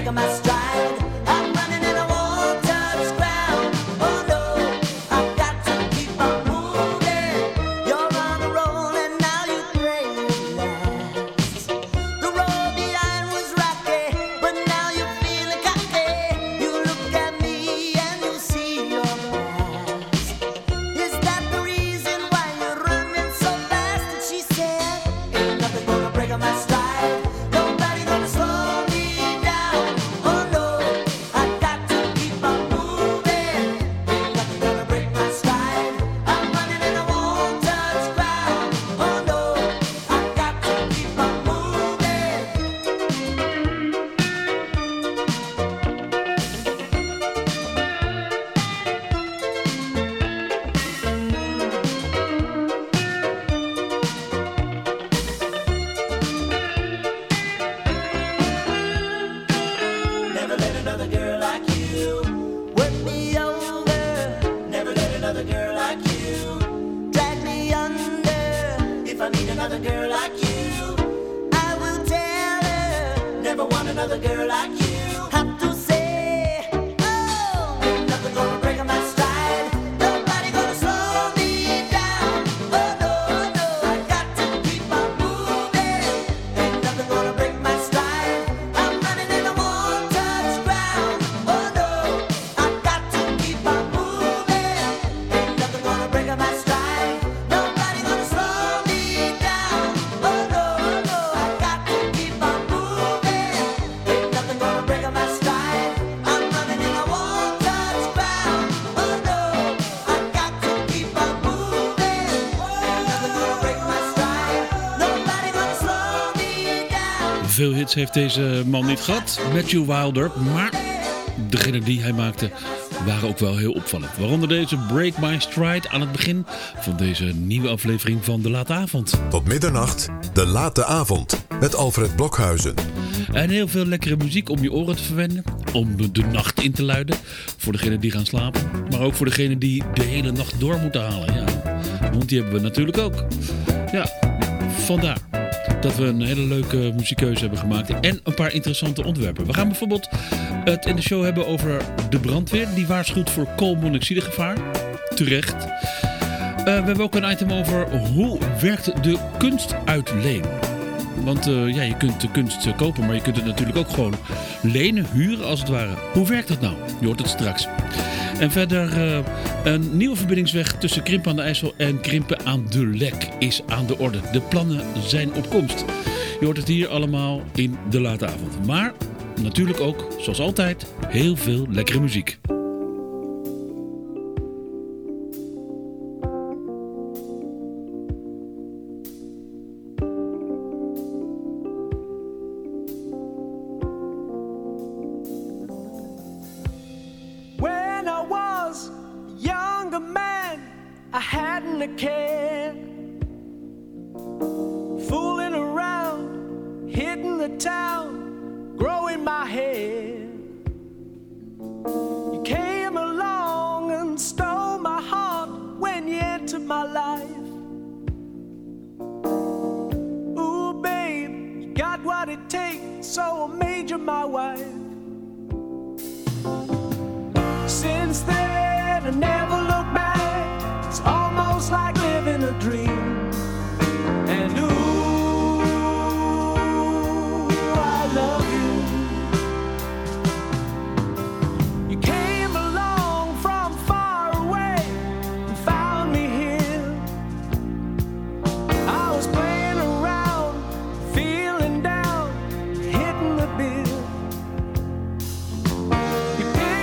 Veel hits heeft deze man niet gehad, Matthew Wilder, maar degene die hij maakte waren ook wel heel opvallend. Waaronder deze Break My Stride aan het begin van deze nieuwe aflevering van De Late Avond. Tot middernacht, De Late Avond met Alfred Blokhuizen. En heel veel lekkere muziek om je oren te verwennen, om de nacht in te luiden. Voor degenen die gaan slapen, maar ook voor degenen die de hele nacht door moeten halen. Ja, want die hebben we natuurlijk ook. Ja, vandaar dat we een hele leuke muziekkeuze hebben gemaakt en een paar interessante onderwerpen. We gaan bijvoorbeeld het in de show hebben over de brandweer. Die waarschuwt voor koolmonoxidegevaar. Terecht. We hebben ook een item over hoe werkt de kunstuitleen. Want je kunt de kunst kopen, maar je kunt het natuurlijk ook gewoon lenen, huren als het ware. Hoe werkt dat nou? Je hoort het straks. En verder een nieuwe verbindingsweg tussen Krimpen aan de IJssel en Krimpen aan de Lek is aan de orde. De plannen zijn op komst. Je hoort het hier allemaal in De Late Avond. Maar natuurlijk ook, zoals altijd, heel veel lekkere muziek. You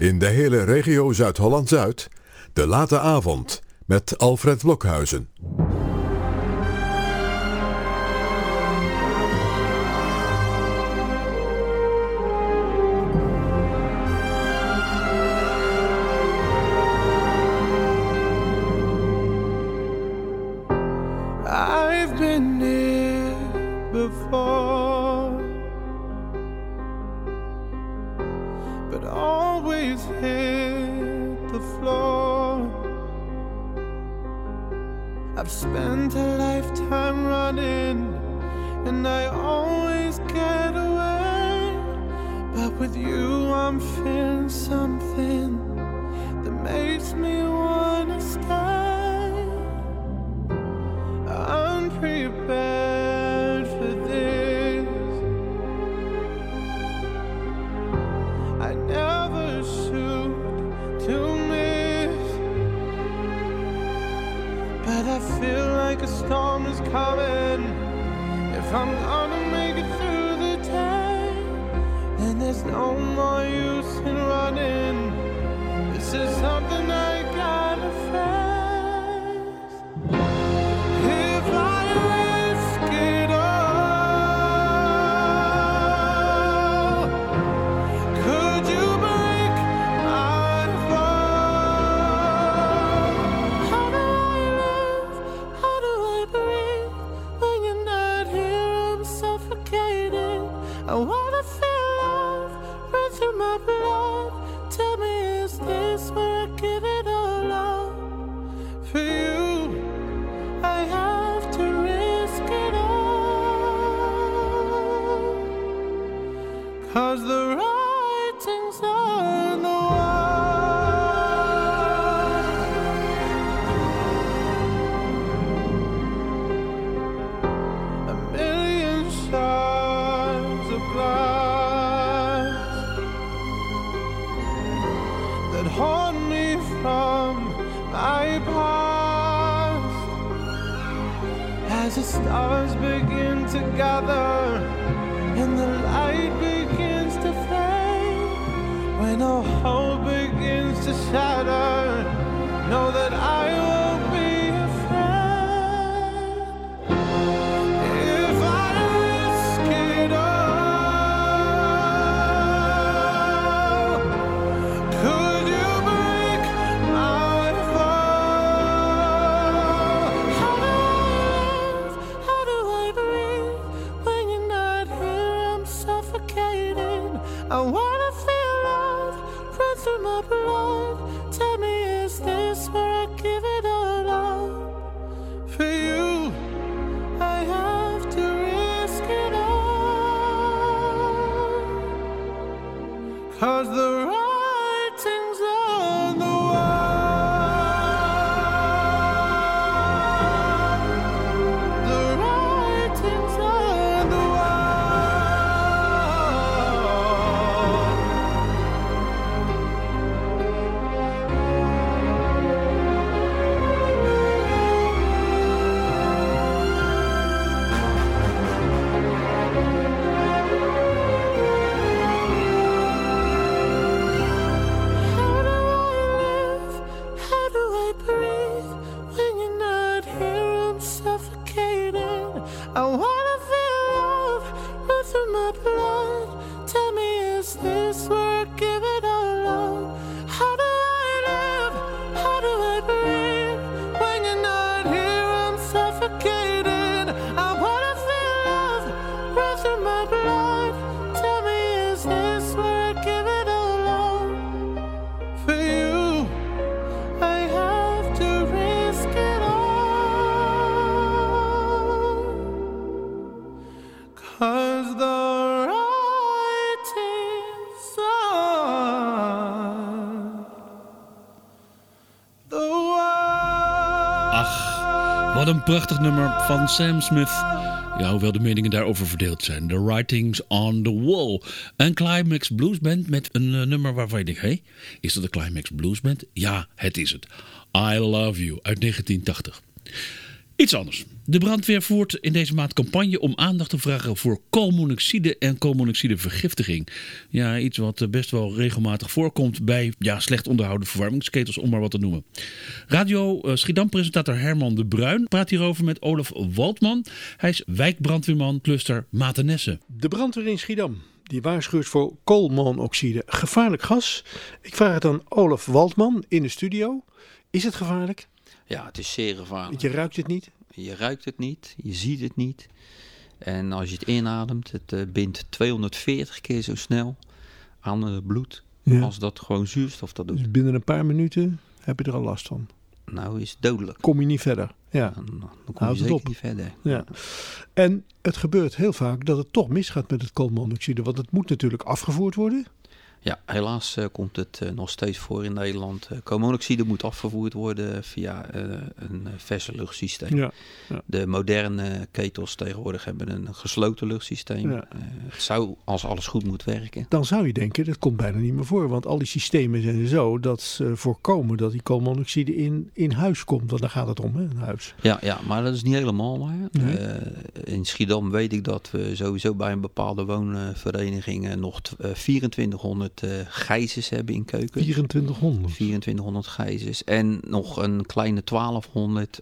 In de hele regio Zuid-Holland-Zuid, De Late Avond met Alfred Blokhuizen. I've been here before, but always hit the floor. I've spent a lifetime running, and I always get away. But with you I'm feeling something that makes me wanna stay. I'm prepared for this. I never shoot to miss, but I feel like a storm is coming. If I'm gonna make it through the day, then there's no more use in running. This is something I gotta face. If I risk it all, could you break my fall? How do I live? How do I breathe? When you're not here, I'm suffocating. I wanna feel love run through my blood. Tell me, is this where I give it all up? For you, I have to risk it all. 'Cause the writing's on the wall. A million shards of glass that haunt me from my past. As the stars begin to gather and the light begins to fade, when all hope begins to shatter, know that I won't be afraid. If I risk it all, could you break my fall? How do I live? How do I breathe? When you're not here, I'm suffocating. I wanna feel love run through my blood. Tell me, is this where I give it all up? For you, I have to risk it all. 'Cause the writing's on the wall. The writing's on the wall. How do I live? How do I breathe? When you're not here, I'm suffocating. I wanna feel love run through my blood. Tell me, is this where I give it all up? How do I live? How do I breathe? When you're not here, I'm suffocating. I wanna feel love run through my blood. Tell me, is this where I give it all up? For you, I have to risk it all. 'Cause the writing's on the wall. Ach, wat een prachtig nummer van Sam Smith. Ja, hoewel de meningen daarover verdeeld zijn. The Writings on the Wall. Een Climax Blues Band met een nummer waarvan je denkt... hé, is dat een Climax Blues Band? Ja, het is het. I Love You uit 1980. Iets anders. De brandweer voert in deze maand campagne om aandacht te vragen voor koolmonoxide en koolmonoxidevergiftiging. Ja, iets wat best wel regelmatig voorkomt bij slecht onderhouden verwarmingsketels, om maar wat te noemen. Radio Schiedam-presentator Herman de Bruin praat hierover met Olaf Waldman. Hij is wijkbrandweerman cluster Matenesse. De brandweer in Schiedam, die waarschuwt voor koolmonoxide. Gevaarlijk gas. Ik vraag het aan Olaf Waldman in de studio. Is het gevaarlijk? Ja, het is zeer gevaarlijk. Want je ruikt het niet? Je ruikt het niet, je ziet het niet. En als je het inademt, het bindt 240 keer zo snel aan het bloed als dat gewoon zuurstof dat doet. Dus binnen een paar minuten heb je er al last van? Nou, is dodelijk. Kom je niet verder? Ja. Dan kom je zeker niet verder. Ja. En het gebeurt heel vaak dat het toch misgaat met het koolmonoxide, want het moet natuurlijk afgevoerd worden. Ja, helaas komt het nog steeds voor in Nederland. Koolmonoxide moet afgevoerd worden via een verse luchtsysteem. Ja, ja. De moderne ketels tegenwoordig hebben een gesloten luchtsysteem. Ja. Het zou, als alles goed moet werken. Dan zou je denken, dat komt bijna niet meer voor. Want al die systemen zijn zo dat ze voorkomen dat die koolmonoxide in huis komt. Want daar gaat het om, hè, in huis. Ja, maar dat is niet helemaal waar. Nee. In Schiedam weet ik dat we sowieso bij een bepaalde woonvereniging nog 2400 gijzers hebben in keuken. 2400 gijzers. En nog een kleine 1200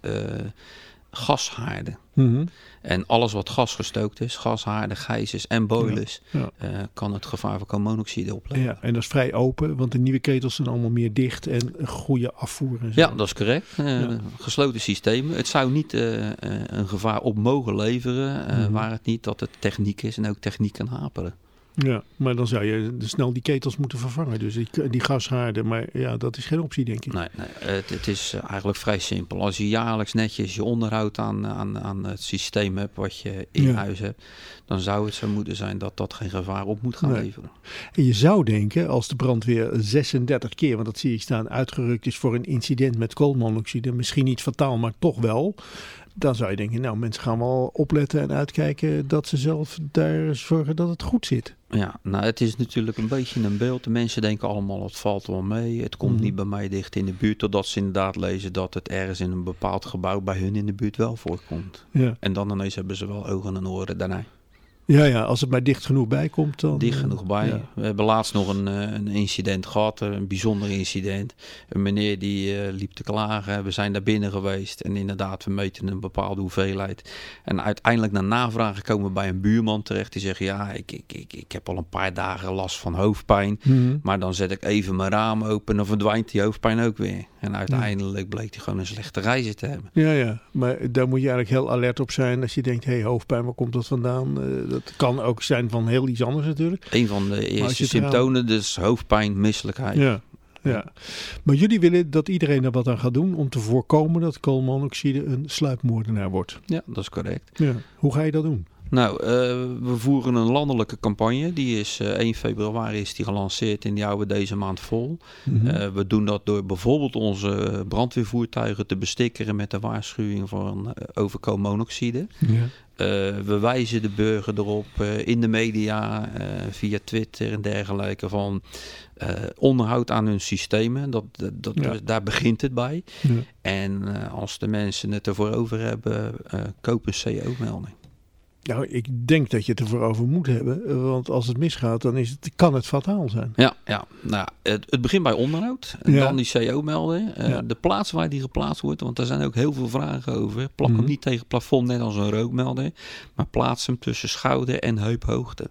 gashaarden. Mm-hmm. En alles wat gasgestookt is, gashaarden, gijzers en boilers, kan het gevaar van koolmonoxide opleveren. Ja, en dat is vrij open, want de nieuwe ketels zijn allemaal meer dicht en een goede afvoer. En zo. Ja, dat is correct. Gesloten systemen. Het zou niet een gevaar op mogen leveren, waar het niet dat het techniek is en ook techniek kan haperen. Ja, maar dan zou je snel die ketels moeten vervangen. Dus die gashaarden, maar ja, dat is geen optie, denk ik. Nee, het is eigenlijk vrij simpel. Als je jaarlijks netjes je onderhoud aan het systeem hebt wat je in huis hebt, dan zou het zo moeten zijn dat dat geen gevaar op moet gaan leveren. En je zou denken, als de brandweer 36 keer, want dat zie ik staan, uitgerukt is voor een incident met koolmonoxide, misschien niet fataal, maar toch wel. Dan zou je denken, nou, mensen gaan wel opletten en uitkijken dat ze zelf daar zorgen dat het goed zit. Ja, nou, het is natuurlijk een beetje een beeld. De mensen denken allemaal, het valt wel mee. Het komt niet bij mij dicht in de buurt. Totdat ze inderdaad lezen dat het ergens in een bepaald gebouw bij hun in de buurt wel voorkomt. Ja. En dan ineens hebben ze wel ogen en oren daarna. Ja, als het maar dicht genoeg bij komt dan... Dicht genoeg bij. Ja. We hebben laatst nog een incident gehad, een bijzonder incident. Een meneer die liep te klagen. We zijn daar binnen geweest en inderdaad, we meten een bepaalde hoeveelheid. En uiteindelijk na navragen komen we bij een buurman terecht die zegt, ja, ik heb al een paar dagen last van hoofdpijn. Maar dan zet ik even mijn raam open en dan verdwijnt die hoofdpijn ook weer. En uiteindelijk bleek hij gewoon een slechte reizen te hebben. Ja, maar daar moet je eigenlijk heel alert op zijn als je denkt, hoofdpijn, waar komt dat vandaan? Dat kan ook zijn van heel iets anders natuurlijk. Een van de eerste symptomen, dus hoofdpijn, misselijkheid. Ja. Maar jullie willen dat iedereen er wat aan gaat doen om te voorkomen dat koolmonoxide een sluipmoordenaar wordt. Ja, dat is correct. Ja. Hoe ga je dat doen? Nou, we voeren een landelijke campagne. Die is 1 februari is die gelanceerd en die houden we deze maand vol. We doen dat door bijvoorbeeld onze brandweervoertuigen te bestikkeren met de waarschuwing over koolmonoxide. Ja. We wijzen de burger erop in de media, via Twitter en dergelijke van onderhoud aan hun systemen. Daar begint het bij. Ja. En als de mensen het ervoor over hebben, koop een CO-melding. Nou, ik denk dat je het ervoor over moet hebben. Want als het misgaat, dan kan het fataal zijn. Ja. Nou, het begint bij onderhoud. En dan die CO-melden. De plaats waar die geplaatst wordt. Want daar zijn ook heel veel vragen over. Plak hem niet tegen het plafond, net als een rookmelder. Maar plaats hem tussen schouder en heuphoogte.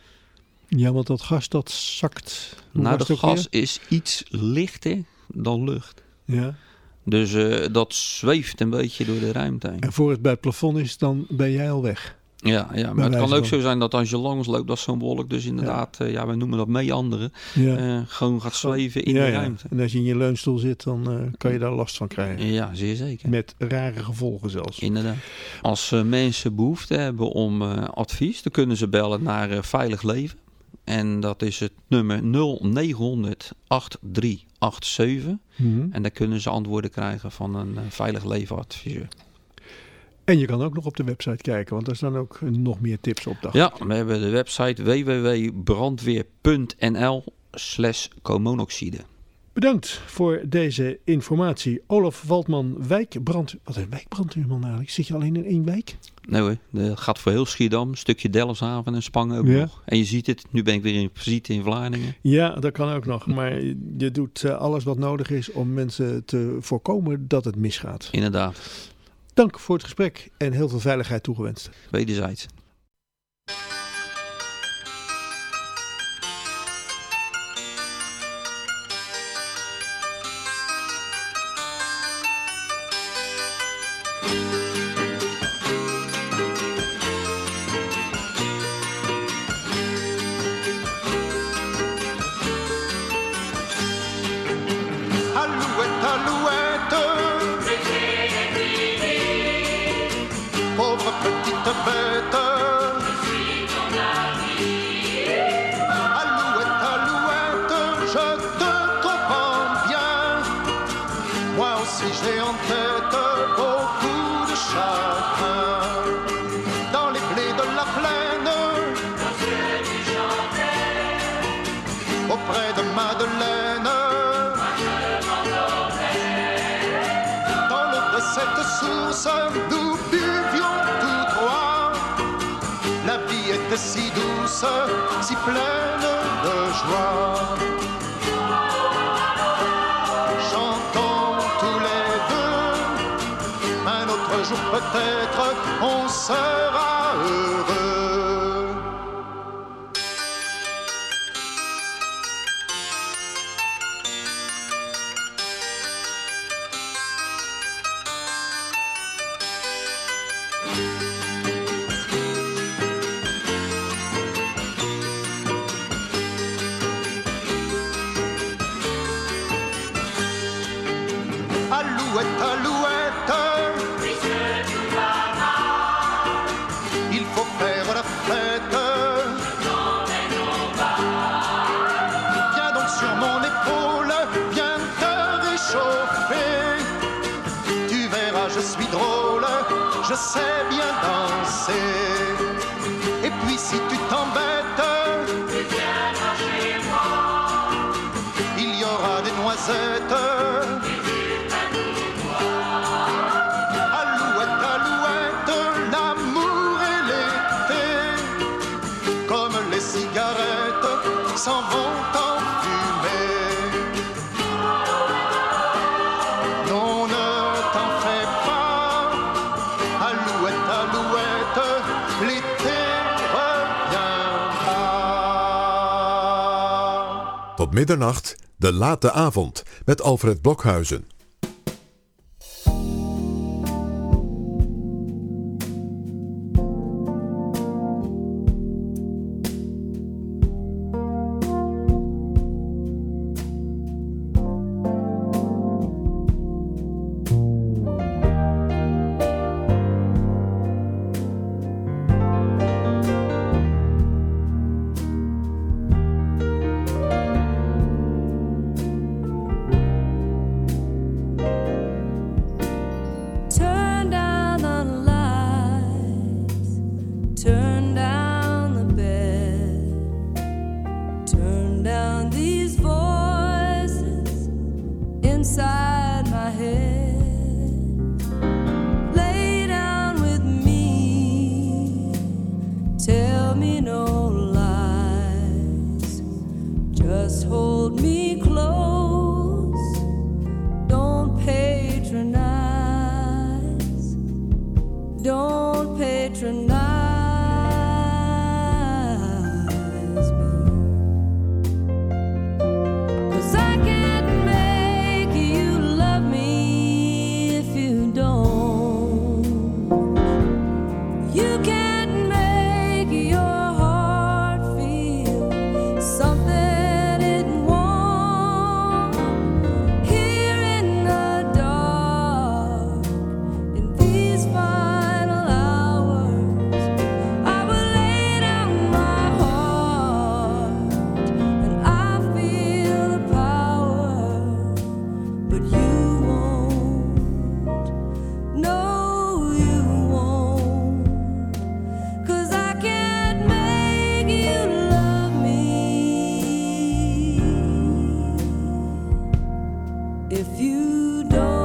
Ja, want dat gas, dat zakt. Nou, dat gas is iets lichter dan lucht. Ja. Dus dat zweeft een beetje door de ruimte heen. En voor het bij het plafond is, dan ben jij al weg. Ja, maar het kan ook zo zijn dat als je langs loopt, dat zo'n wolk dus inderdaad, we noemen dat meeanderen, gewoon gaat zweven in de ruimte. En als je in je leunstoel zit, dan kan je daar last van krijgen. Ja, zeer zeker. Met rare gevolgen zelfs. Inderdaad. Als mensen behoefte hebben om advies, dan kunnen ze bellen naar Veilig Leven. En dat is het nummer 0900 8387. En daar kunnen ze antwoorden krijgen van een Veilig Leven adviseur. En je kan ook nog op de website kijken, want daar staan ook nog meer tips op. Ja, we hebben de website www.brandweer.nl/koolmonoxide. Bedankt voor deze informatie. Olaf Waldman, wat is wijkbrandweerman eigenlijk? Zit je alleen in 1 wijk? Nee hoor, dat gaat voor heel Schiedam, een stukje Delfshaven en Spangen ook Ja. nog. En je ziet het, nu ben ik weer in visite in Vlaardingen. Ja, dat kan ook nog. Maar je doet alles wat nodig is om mensen te voorkomen dat het misgaat. Inderdaad, Dank voor het gesprek en heel veel veiligheid toegewenst. wederzijds. Alouette, alouette, pauvre petite bête. Alouette, alouette, je te comprends bien. Moi aussi j'ai en tête beaucoup de chagrin. Dans les blés de la plaine, auprès de Madeleine. Cette source, nous buvions tous trois. La vie était si douce, si pleine de joie. Chantons tous les deux, un autre jour peut-être on sera heureux. Alouette, alouette, il faut faire la fête. Viens donc sur mon épaule, viens te réchauffer. Tu verras, je suis drôle, je sais bien danser. Et puis si tu t'embêtes, il y aura des noisettes. Alouette, alouette, l'amour et l'été, comme les cigarettes, s'en vont en fumée. Non, ne t'en fais pas, alouette, alouette, l'été reviendra. Tot middernacht, de late avond met Alfred Blokhuizen. Turn down the lights, turn down the bed, turn down these voices inside my head. Lay down with me, tell me no lies, just hold me close, don't patronize. Don't patronize me, 'cause I can't make you if you don't.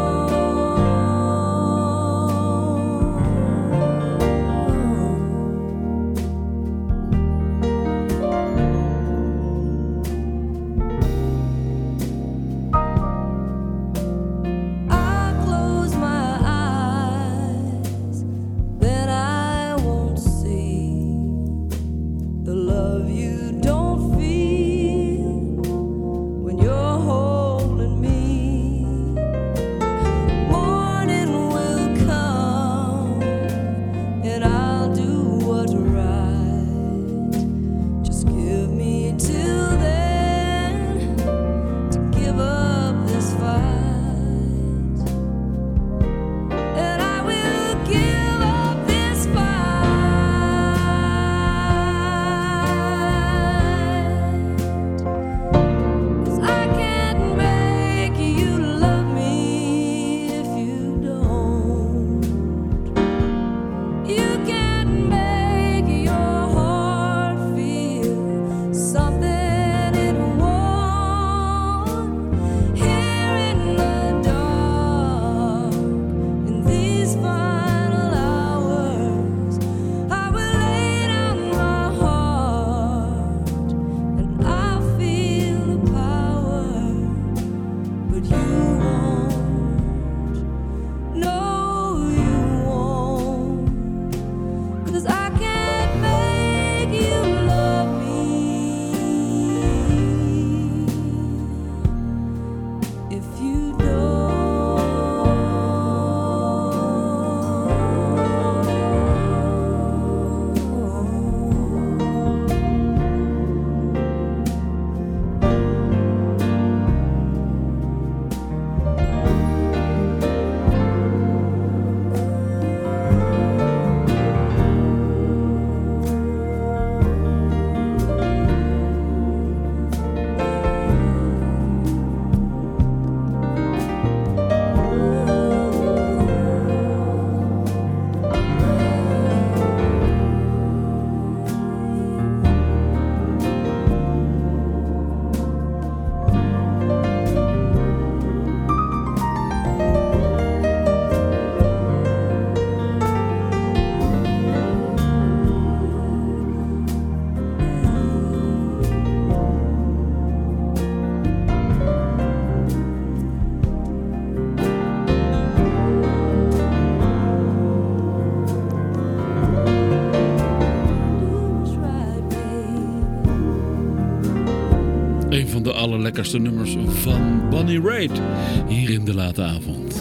Een van de allerlekkerste nummers van Bonnie Raitt hier in de late avond.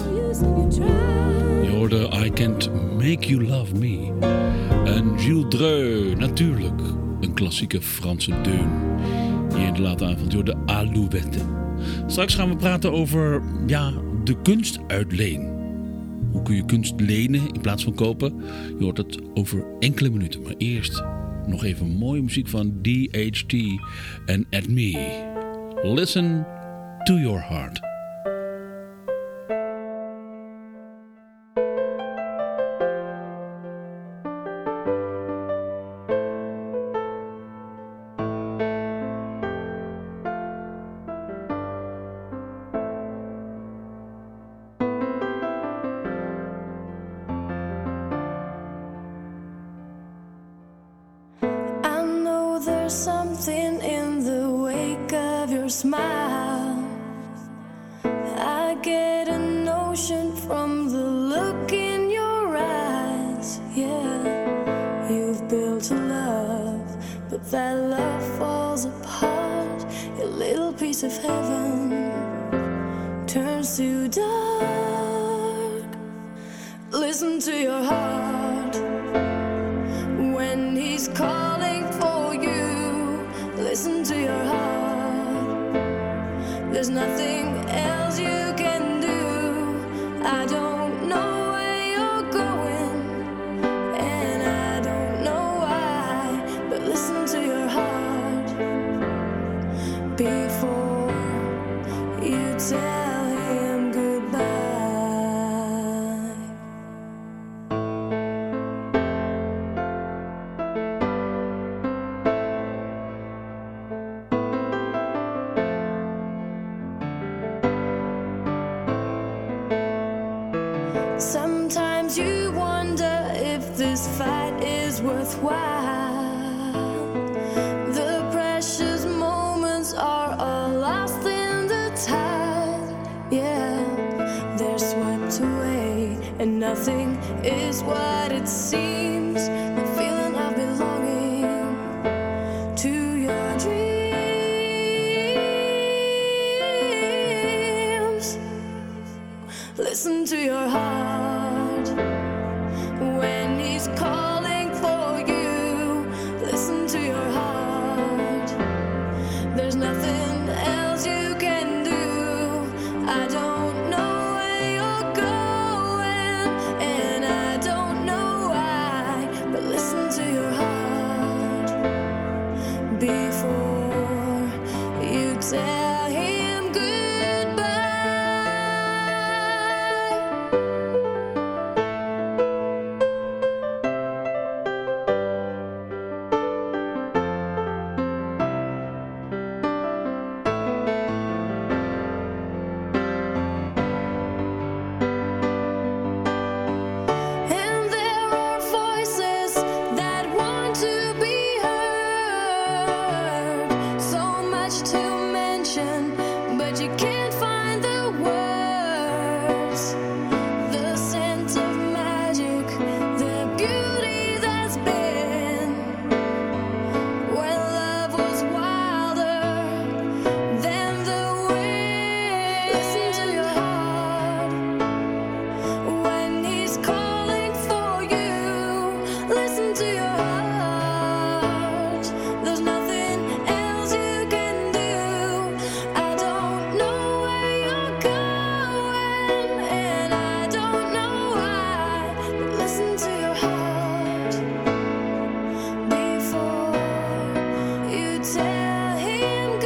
Je hoorde I Can't Make You Love Me. En Gilles Dreux, natuurlijk. Een klassieke Franse deun. Hier in de late avond, je hoorde Alouette. Straks gaan we praten over de kunst uitleen. Hoe kun je kunst lenen in plaats van kopen? Je hoort het over enkele minuten. Maar eerst nog even mooie muziek van DHT en At Me. Listen to your heart. Something in the wake of your smile. I get a notion from the look in your eyes. Yeah, you've built a love, but that love falls apart. Your little piece of heaven turns to dark. Listen to your heart when he's calling for you. Listen to your heart. There's nothing else you can do. I don't know where you're going, and I don't know why, but listen to your heart before you tell him goodbye. Sometimes you wonder if this fight is worthwhile. The precious moments are all lost in the tide. Yeah, they're swept away, and nothing is what it seems. The feeling of belonging to your dreams. Listen to your heart when he's calling for you. Listen to your heart. There's nothing else you can do. I don't know where you're going, and I don't know why, but listen to your heart before you tell him goodbye. And there are voices that want to be heard. So much to mention, but you can't find the words. The scent of magic, the beauty that's been when love was wilder than the wind. Listen to your heart when he's calling for you. Listen to your heart. There's nothing else you can do. I don't know where you're going, and I don't know why, but listen to your heart before you tell him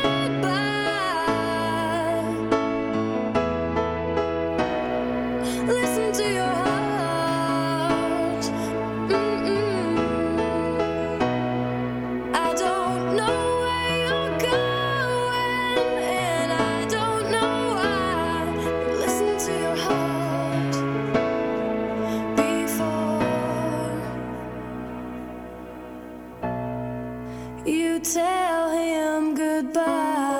goodbye. Listen to your heart. I don't know where you're going, and I don't know why, but listen to your heart before you tell him goodbye.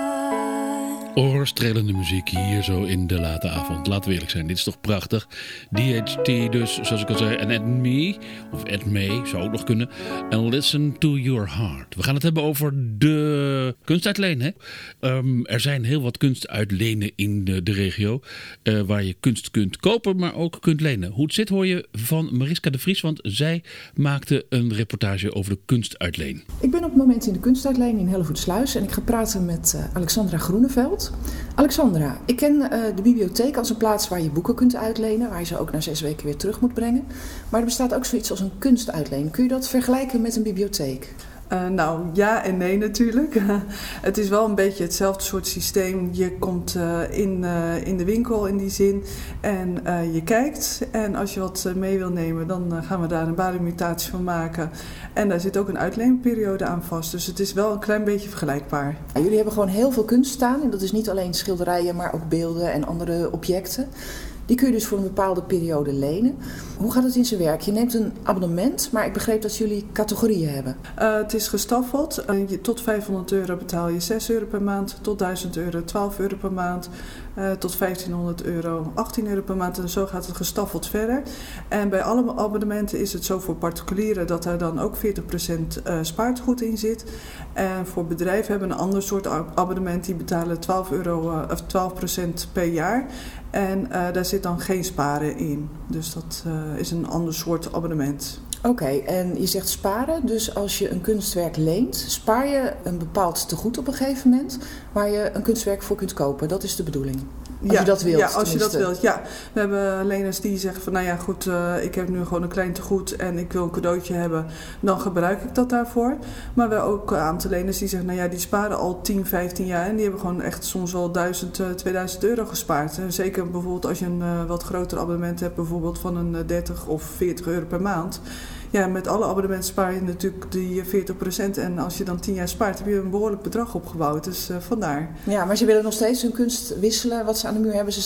Oorstrelende muziek hier zo in de late avond. Laten we eerlijk zijn, dit is toch prachtig. DHT dus, zoals ik al zei. En At Me, of At May, zou ook nog kunnen. En Listen to Your Heart. We gaan het hebben over de kunstuitleen. Hè? Er zijn heel wat kunstuitlenen in de regio. Waar je kunst kunt kopen, maar ook kunt lenen. Hoe het zit hoor je van Mariska de Vries. Want zij maakte een reportage over de kunstuitleen. Ik ben op het moment in de kunstuitleen in Hellevoetsluis en ik ga praten met Alexandra Groeneveld. Alexandra, ik ken de bibliotheek als een plaats waar je boeken kunt uitlenen, waar je ze ook na 6 weken weer terug moet brengen. Maar er bestaat ook zoiets als een kunstuitleen. Kun je dat vergelijken met een bibliotheek? Nou, ja en nee natuurlijk. Het is wel een beetje hetzelfde soort systeem. Je komt in de winkel in die zin en je kijkt. En als je wat mee wil nemen, dan gaan we daar een balimutatie van maken. En daar zit ook een uitleenperiode aan vast. Dus het is wel een klein beetje vergelijkbaar. Jullie hebben gewoon heel veel kunst staan. En dat is niet alleen schilderijen, maar ook beelden en andere objecten. Die kun je dus voor een bepaalde periode lenen. Hoe gaat het in zijn werk? Je neemt een abonnement, maar ik begreep dat jullie categorieën hebben. Het is gestaffeld. Tot €500 betaal je €6 per maand. Tot €1000 €12 per maand. Tot €1500 €18 per maand. En zo gaat het gestaffeld verder. En bij alle abonnementen is het zo voor particulieren dat er dan ook 40% spaartegoed in zit. En voor bedrijven hebben een ander soort abonnement. Die betalen €12% per jaar. En daar zit dan geen sparen in. Dus dat is een ander soort abonnement. Oké, en je zegt sparen. Dus als je een kunstwerk leent, spaar je een bepaald tegoed op een gegeven moment waar je een kunstwerk voor kunt kopen. Dat is de bedoeling. Als je dat wilt. Ja, als je dat wilt. Ja, we hebben leners die zeggen van nou ja goed, ik heb nu gewoon een klein tegoed en ik wil een cadeautje hebben. Dan gebruik ik dat daarvoor. Maar we hebben ook een aantal leners die zeggen nou ja, die sparen al 10, 15 jaar en die hebben gewoon echt soms wel €1000-2000 gespaard. En zeker bijvoorbeeld als je een wat groter abonnement hebt, bijvoorbeeld van een 30 of €40 per maand. Ja, met alle abonnementen spaar je natuurlijk die 40%. En als je dan 10 jaar spaart, heb je een behoorlijk bedrag opgebouwd. Dus vandaar. Ja, maar ze willen nog steeds hun kunst wisselen wat ze aan de muur hebben.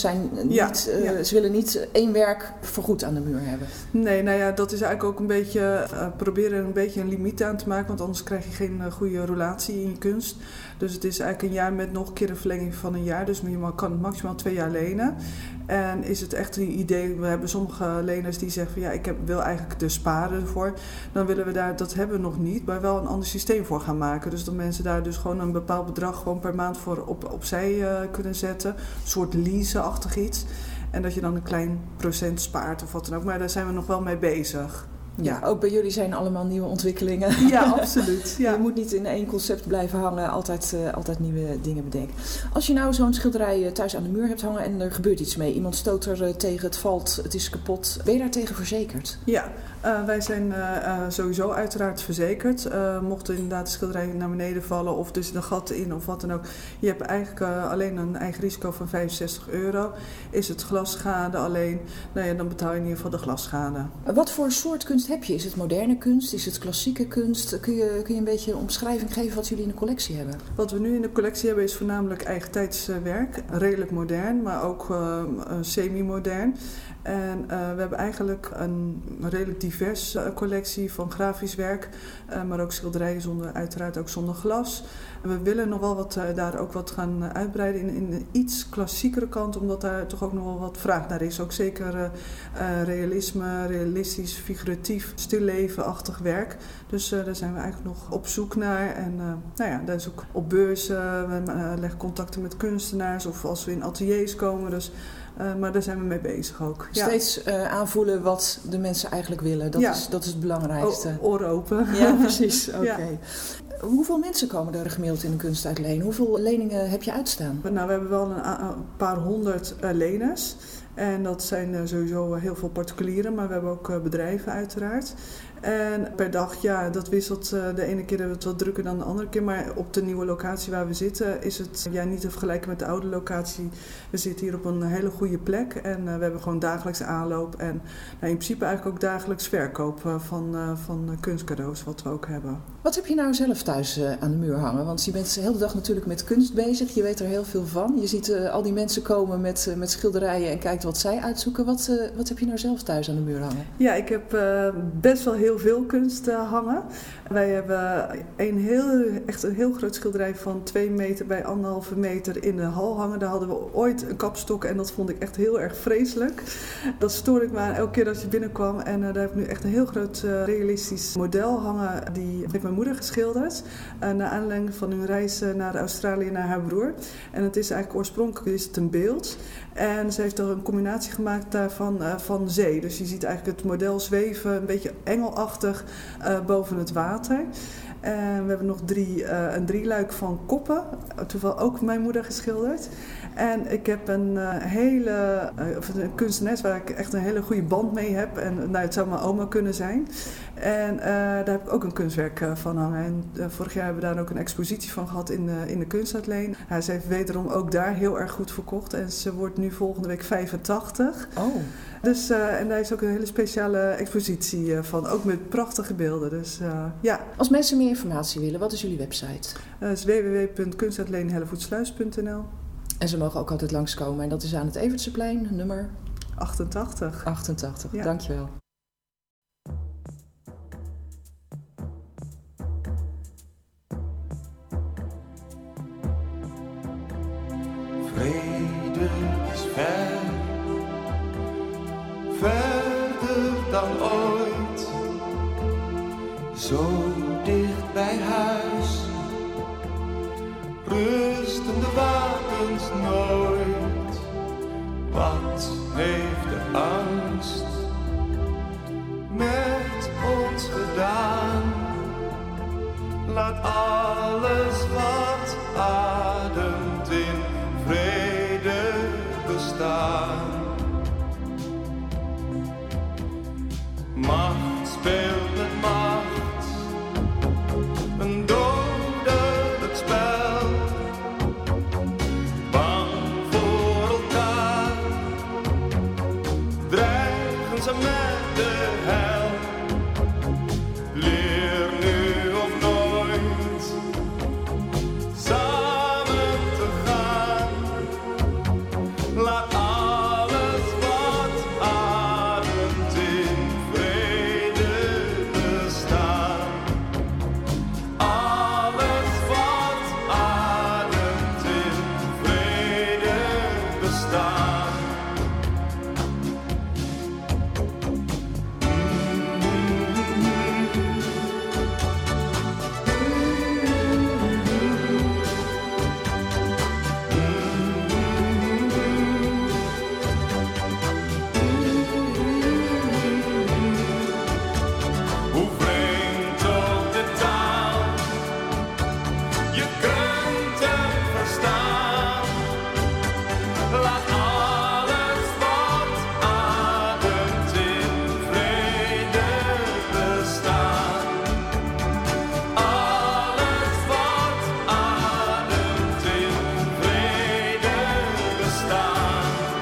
Ze willen niet één werk voorgoed aan de muur hebben. Nee, nou ja, dat is eigenlijk ook een beetje proberen een beetje een limiet aan te maken. Want anders krijg je geen goede roulatie in je kunst. Dus het is eigenlijk een jaar met nog een keer een verlenging van een jaar. Dus je kan maximaal 2 jaar lenen. En is het echt een idee, we hebben sommige leners die zeggen van ja, wil eigenlijk dus sparen ervoor. Dan willen we daar, dat hebben we nog niet, maar wel een ander systeem voor gaan maken. Dus dat mensen daar dus gewoon een bepaald bedrag gewoon per maand voor opzij kunnen zetten. Een soort lease-achtig iets. En dat je dan een klein procent spaart of wat dan ook. Maar daar zijn we nog wel mee bezig. Ja, ook bij jullie zijn allemaal nieuwe ontwikkelingen. Ja, absoluut. Ja. Je moet niet in één concept blijven hangen, altijd nieuwe dingen bedenken. Als je nou zo'n schilderij thuis aan de muur hebt hangen en er gebeurt iets mee. Iemand stoot er tegen, het valt, het is kapot. Ben je daar tegen verzekerd? Ja, wij zijn sowieso uiteraard verzekerd. Mocht er inderdaad de schilderij naar beneden vallen of dus een gat in of wat dan ook. Je hebt eigenlijk alleen een eigen risico van €65. Is het glasschade alleen, nou ja, dan betaal je in ieder geval de glasschade. Wat voor soort kunst heb je? Is het moderne kunst? Is het klassieke kunst? Kun je een beetje een omschrijving geven wat jullie in de collectie hebben? Wat we nu in de collectie hebben is voornamelijk eigentijds werk. Redelijk modern, maar ook semi-modern. En we hebben eigenlijk een redelijk divers collectie van grafisch werk, maar ook schilderijen uiteraard ook zonder glas. En we willen nog wel daar ook wat gaan uitbreiden in een iets klassiekere kant, omdat daar toch ook nog wel wat vraag naar is. Ook zeker realisme, realistisch, figuratief, stillevenachtig werk. Dus daar zijn we eigenlijk nog op zoek naar. En nou ja, dat is ook op beurzen, we leggen contacten met kunstenaars of als we in ateliers komen. Dus maar daar zijn we mee bezig ook. Steeds aanvoelen wat de mensen eigenlijk willen. Dat is het belangrijkste. Oren open. Ja, precies. Oké. Ja. Hoeveel mensen komen er gemiddeld in een kunstuitleen? Hoeveel leningen heb je uitstaan? Nou, we hebben wel een paar honderd leners. En dat zijn sowieso heel veel particulieren, maar we hebben ook bedrijven uiteraard. En per dag, ja, dat wisselt. De ene keer hebben we het wat drukker dan de andere keer. Maar op de nieuwe locatie waar we zitten is het niet te vergelijken met de oude locatie. We zitten hier op een hele goede plek. En we hebben gewoon dagelijks aanloop. En in principe eigenlijk ook dagelijks verkoop van kunstcadeaus wat we ook hebben. Wat heb je nou zelf thuis aan de muur hangen? Want je bent de hele dag natuurlijk met kunst bezig. Je weet er heel veel van. Je ziet al die mensen komen met schilderijen en kijkt wat zij uitzoeken. Wat heb je nou zelf thuis aan de muur hangen? Ja, ik heb best wel heel veel kunst hangen. Wij hebben echt een heel groot schilderij van 2 meter bij 1,5 meter in de hal hangen. Daar hadden we ooit een kapstok en dat vond ik echt heel erg vreselijk. Dat stoorde ik me aan elke keer als je binnenkwam. En daar heb ik nu echt een heel groot realistisch model hangen. Die heeft mijn moeder geschilderd. Naar aanleiding van hun reis naar Australië naar haar broer. En het is eigenlijk oorspronkelijk is het een beeld. En ze heeft er een combinatie gemaakt daarvan van zee. Dus je ziet eigenlijk het model zweven, een beetje engelachtig boven het water. En we hebben nog een drieluik van koppen, toevallig ook mijn moeder geschilderd. En ik heb een kunstenares waar ik echt een hele goede band mee heb. En het zou mijn oma kunnen zijn. En daar heb ik ook een kunstwerk van hangen. En vorig jaar hebben we daar ook een expositie van gehad in de kunstuitleen. Ze heeft wederom ook daar heel erg goed verkocht. En ze wordt nu volgende week 85. Oh. Dus, en daar is ook een hele speciale expositie van. Ook met prachtige beelden. Dus, ja. Als mensen meer informatie willen, wat is jullie website? Dat is www.kunstuitleenhellevoetsluis.nl. En ze mogen ook altijd langskomen. En dat is aan het Evertseplein, nummer 88. 88, ja. Dankjewel. Vrede is ver, verder dan ooit, zo dicht bij huis, rusten de wapens nooit. Wat heeft de angst met ons gedaan? Laat alles wat ademt in vrede bestaan. Macht speelt met macht, een dodelijk spel. Bang voor elkaar, dreigen ze met de hel. bestaan. Hoe vreemd ook de taal, je kunt hem verstaan. Laat alles wat ademt in vrede bestaan. Alles wat ademt in vrede bestaan.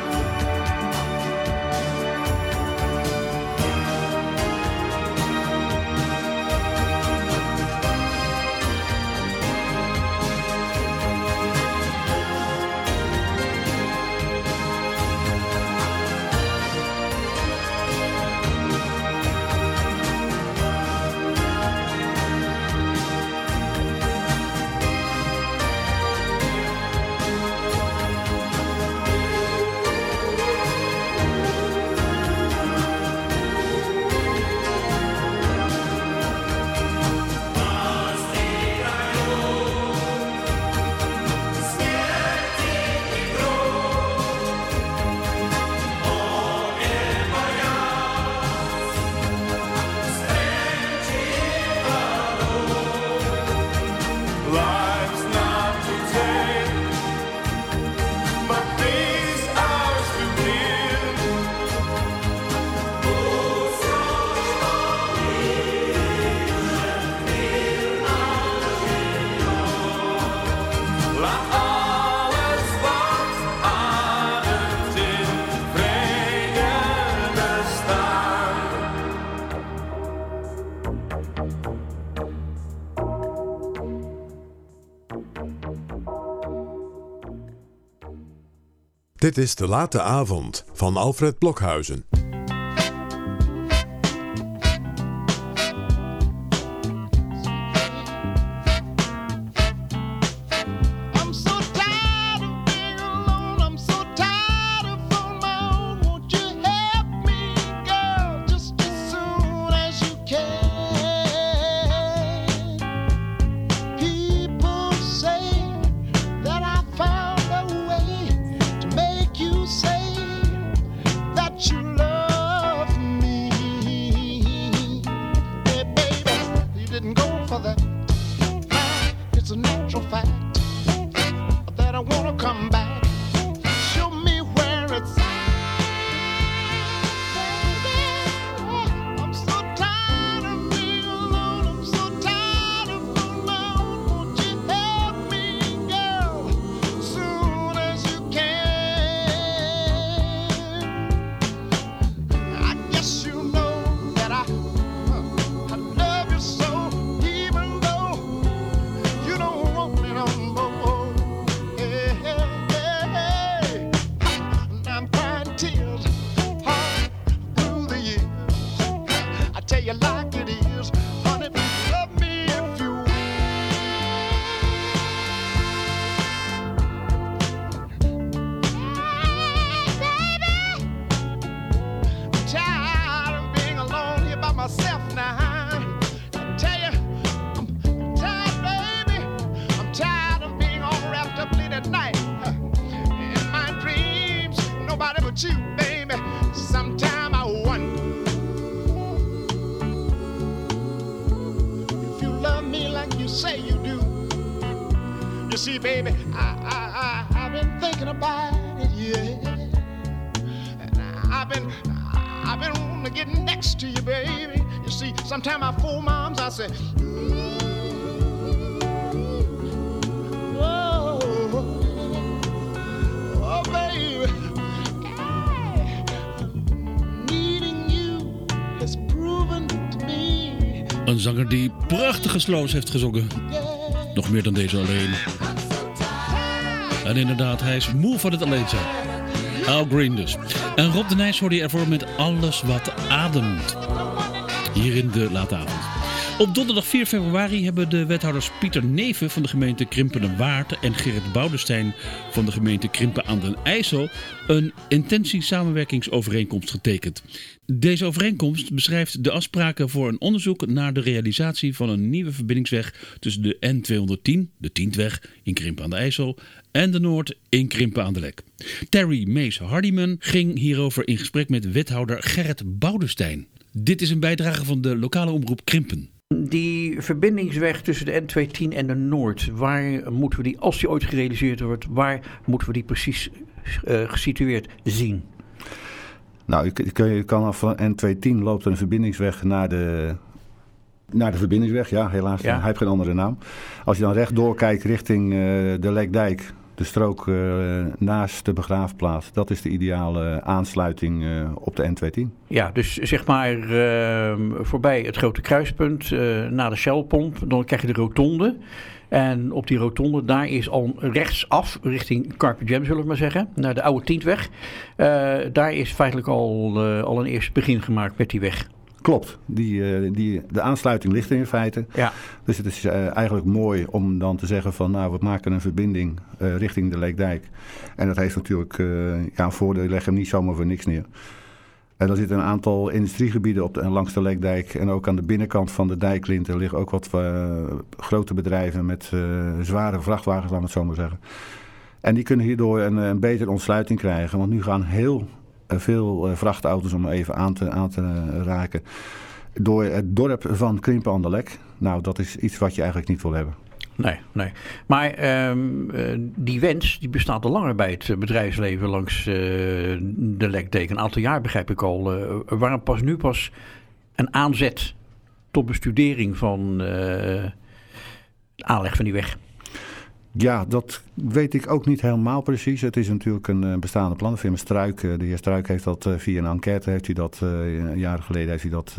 Life's not to take, but these ours to live. Oh, so laat alles wat ademt in vrede bestaan. Dit is De Late Avond van Alfred Blokhuizen. I'm so tired of being alone. I'm so tired of on my own. Won't you help me, girl, just as soon as you can? People say that I found a way to make you say that you love me. Hey, baby, you didn't go for that. It's a natural fact that I wanna come back. Show me where it's at. I'm so tired of being alone. I'm so tired of on my own. Won't you help me, girl, soon as you can? I guess you know that I love you so, even though you don't want me no more. Hey, hey, hey. And I'm crying tears all through the years. I tell you like it is, honey, love me if you will. Baby, I'm tired of being alone here by myself now. I tell you, I'm tired, baby. I'm tired of being all wrapped up late at night. In my dreams, nobody but you, baby. Sometime I wonder if you love me like you say you do. You see, baby, I've been thinking about it, yeah. And I've been wanting to get next to you, baby. You see, sometimes I fool moms, I say, oh, oh, baby, hey, needing you has proven to me. Een zanger die prachtige slows heeft gezongen. Nog meer dan deze alleen. En inderdaad, hij is moe van het alleen zijn. Al Green dus. En Rob de Nijs hoorde je ervoor met Alles wat ademt. Hier in De Late Avond. Op donderdag 4 februari hebben de wethouders Pieter Neven van de gemeente Krimpen-en-Waard en Gerrit Boudestein van de gemeente Krimpen aan den IJssel een intentie-samenwerkingsovereenkomst getekend. Deze overeenkomst beschrijft de afspraken voor een onderzoek naar de realisatie van een nieuwe verbindingsweg tussen de N210, de Tientweg in Krimpen aan de IJssel, en de Noord in Krimpen aan de Lek. Terry Mees-Hardiman ging hierover in gesprek met wethouder Gerrit Boudestein. Dit is een bijdrage van de lokale omroep Krimpen. Die verbindingsweg tussen de N210 en de Noord, waar moeten we die, als die ooit gerealiseerd wordt, waar moeten we die precies gesitueerd zien? Nou, je kan af van N210 loopt een verbindingsweg naar de verbindingsweg. Ja, helaas, hij heeft geen andere naam. Als je dan rechtdoor kijkt richting de Lekdijk, de strook naast de begraafplaats, dat is de ideale aansluiting op de N210. Ja, dus zeg maar voorbij het grote kruispunt, naar de Shellpomp, dan krijg je de rotonde. En op die rotonde, daar is al rechtsaf, richting Carpe Diem zullen we maar zeggen, naar de oude Tientweg. Daar is feitelijk al een eerste begin gemaakt met die weg. Klopt, de aansluiting ligt er in feite. Ja. Dus het is eigenlijk mooi om dan te zeggen van nou, we maken een verbinding richting de Lekdijk. En dat heeft natuurlijk een voordeel, je legt hem niet zomaar voor niks neer. En er zitten een aantal industriegebieden langs de Lekdijk en ook aan de binnenkant van de dijklinten liggen ook wat grote bedrijven met zware vrachtwagens, laten we het zo maar zeggen. En die kunnen hierdoor een betere ontsluiting krijgen, want nu gaan heel veel vrachtauto's, om even aan te raken, door het dorp van Krimpen aan de Lek. Nou, dat is iets wat je eigenlijk niet wil hebben. Nee. Maar die wens die bestaat al langer bij het bedrijfsleven langs de Lekdijk. Een aantal jaar begrijp ik al. Waarom nu pas een aanzet tot bestudering van de aanleg van die weg? Ja, dat weet ik ook niet helemaal precies. Het is natuurlijk een bestaande plan. De firma Struik, de heer Struik heeft dat via een enquête, jaren geleden heeft hij dat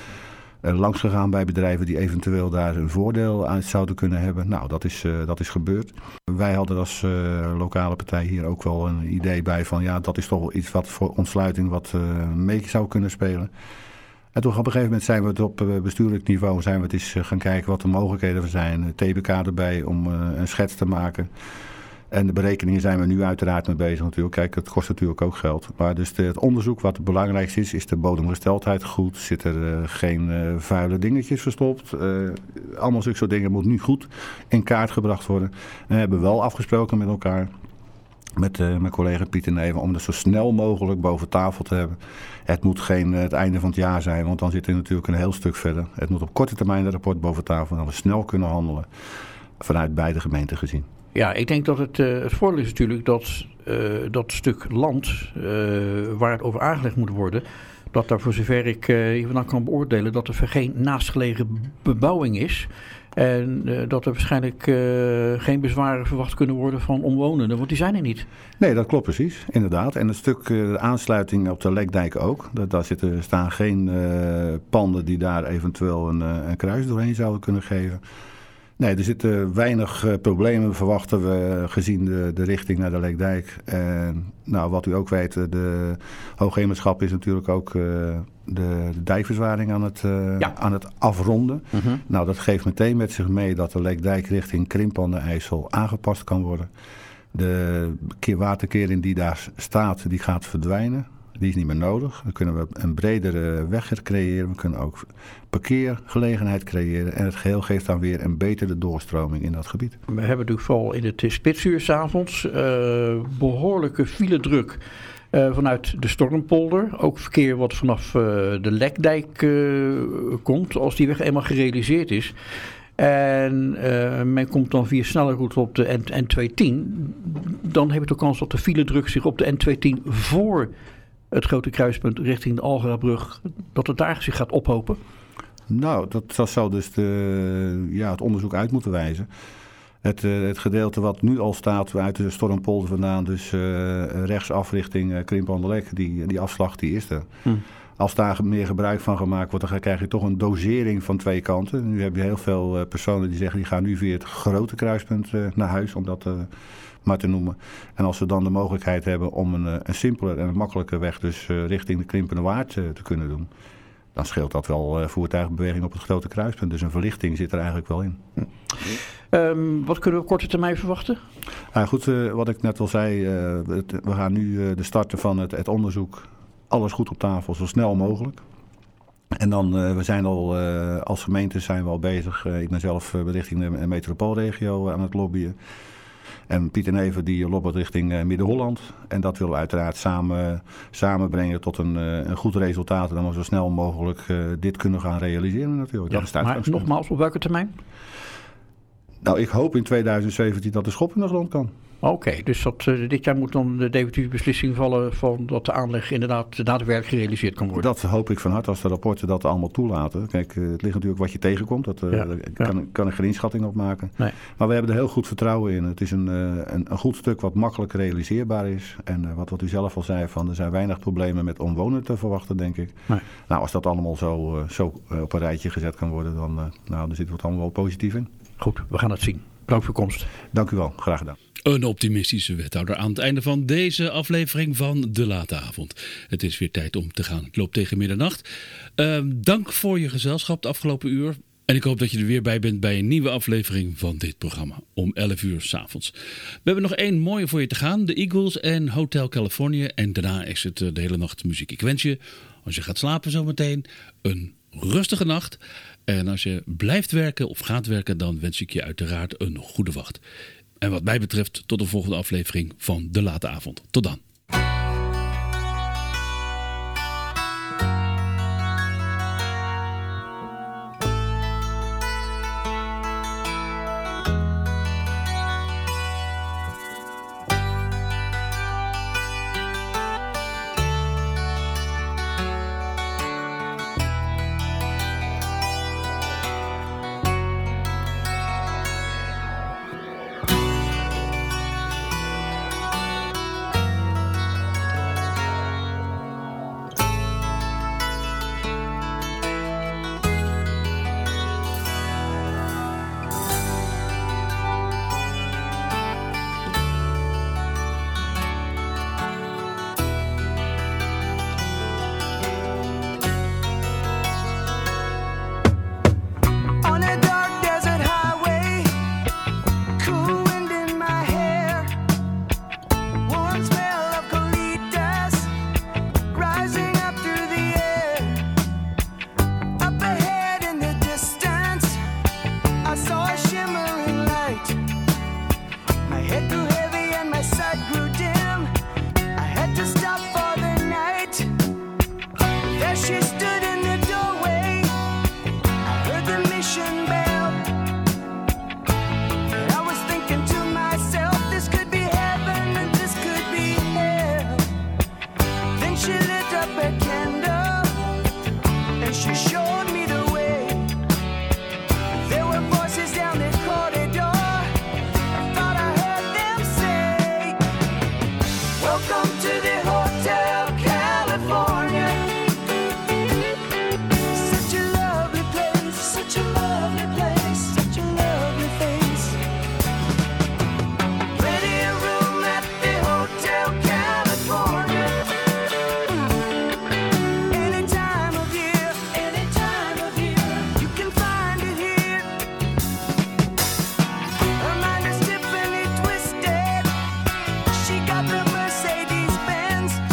langs gegaan bij bedrijven die eventueel daar een voordeel uit zouden kunnen hebben. Nou, dat is gebeurd. Wij hadden als lokale partij hier ook wel een idee bij van ja, dat is toch wel iets wat voor ontsluiting wat mee zou kunnen spelen. En toen op een gegeven moment zijn we het op bestuurlijk niveau eens gaan kijken wat de mogelijkheden zijn. TBK erbij om een schets te maken. En de berekeningen zijn we nu uiteraard mee bezig natuurlijk. Kijk, het kost natuurlijk ook geld. Maar dus het onderzoek wat het belangrijkste is de bodemgesteldheid goed? Zit er geen vuile dingetjes verstopt? Allemaal zulke soort dingen moet nu goed in kaart gebracht worden. En we hebben wel afgesproken met elkaar, met mijn collega Pieter Neven, om dat zo snel mogelijk boven tafel te hebben. Het moet geen het einde van het jaar zijn, want dan zit er natuurlijk een heel stuk verder. Het moet op korte termijn een rapport boven tafel, dat we snel kunnen handelen vanuit beide gemeenten gezien. Ja, ik denk dat het voordeel is natuurlijk dat stuk land waar het over aangelegd moet worden, dat daar voor zover ik hiervan kan beoordelen, dat er geen naastgelegen bebouwing is. En dat er waarschijnlijk geen bezwaren verwacht kunnen worden van omwonenden, want die zijn er niet. Nee, dat klopt precies, inderdaad. En het stuk de aansluiting op de Lekdijk ook. Daar staan geen panden die daar eventueel een kruis doorheen zouden kunnen geven. Nee, er zitten weinig problemen, verwachten we, gezien de richting naar de Lekdijk. En nou, wat u ook weet, de Hoogheemraadschap is natuurlijk ook de dijkverzwaring aan het afronden. Mm-hmm. Nou, dat geeft meteen met zich mee dat de Lekdijk richting Krimpen aan de IJssel aangepast kan worden. De waterkering die daar staat, die gaat verdwijnen. Die is niet meer nodig. Dan kunnen we een bredere weg creëren. We kunnen ook parkeergelegenheid creëren. En het geheel geeft dan weer een betere doorstroming in dat gebied. We hebben natuurlijk vooral in het spitsuur 's avonds behoorlijke filedruk vanuit de Stormpolder. Ook verkeer wat vanaf de Lekdijk komt, als die weg eenmaal gerealiseerd is. En men komt dan via snelle route op de N210. Dan heb je de kans dat de filedruk zich op de N210 voor het grote kruispunt richting de Algerabrug, dat het daar zich gaat ophopen? Nou, dat zou dus het onderzoek uit moeten wijzen. Het gedeelte wat nu al staat uit de Stormpolder vandaan, dus rechtsaf richting Krimpen aan de Lek, die afslag die is er. Als daar meer gebruik van gemaakt wordt, dan krijg je toch een dosering van twee kanten. Nu heb je heel veel personen die zeggen, die gaan nu via het grote kruispunt naar huis, om dat maar te noemen. En als we dan de mogelijkheid hebben om een simpeler en een makkelijker weg, dus richting de Krimpenerwaard te kunnen doen, dan scheelt dat wel voertuigbeweging op het grote kruispunt. Dus een verlichting zit er eigenlijk wel in. Wat kunnen we op korte termijn verwachten? Goed, wat ik net al zei, we gaan nu de starten van het onderzoek. Alles goed op tafel, zo snel mogelijk. En dan, we zijn al, als gemeente zijn we al bezig. Ik ben zelf richting de metropoolregio aan het lobbyen. En Piet en Even die lobbyen richting Midden-Holland. En dat willen we uiteraard samenbrengen tot een goed resultaat. En dan we zo snel mogelijk dit kunnen gaan realiseren natuurlijk. Ja, dat is maar nogmaals, op welke termijn? Nou, ik hoop in 2017 dat de schop in de grond kan. Oké, dus dit jaar moet dan de definitieve beslissing vallen van dat de aanleg inderdaad daadwerkelijk gerealiseerd kan worden. Dat hoop ik van harte als de rapporten dat allemaal toelaten. Kijk, het ligt natuurlijk wat je tegenkomt. Kan ik geen inschatting op maken. Nee. Maar we hebben er heel goed vertrouwen in. Het is een goed stuk wat makkelijk realiseerbaar is. En wat u zelf al zei, er zijn weinig problemen met omwonenden te verwachten, denk ik. Nee. Nou, als dat allemaal zo op een rijtje gezet kan worden, dan zit het allemaal wel positief in. Goed, we gaan het zien. Bedankt voor komst. Dank u wel, graag gedaan. Een optimistische wethouder aan het einde van deze aflevering van De Late Avond. Het is weer tijd om te gaan. Het loopt tegen middernacht. Dank voor je gezelschap het afgelopen uur. En ik hoop dat je er weer bij bent bij een nieuwe aflevering van dit programma. Om 11 uur 's avonds. We hebben nog één mooie voor je te gaan. De Eagles en Hotel California. En daarna is het de hele nacht muziek. Ik wens je, als je gaat slapen zometeen, een rustige nacht. En als je blijft werken of gaat werken, dan wens ik je uiteraard een goede wacht. En wat mij betreft tot de volgende aflevering van De Late Avond. Tot dan. She got the Mercedes Benz.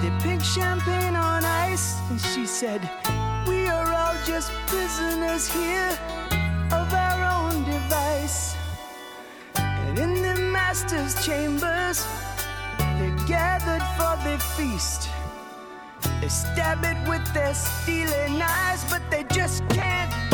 the pink champagne on ice, and she said, we are all just prisoners here of our own device. And in the master's chambers, they're gathered for the feast. They stab it with their steely knives, but they just can't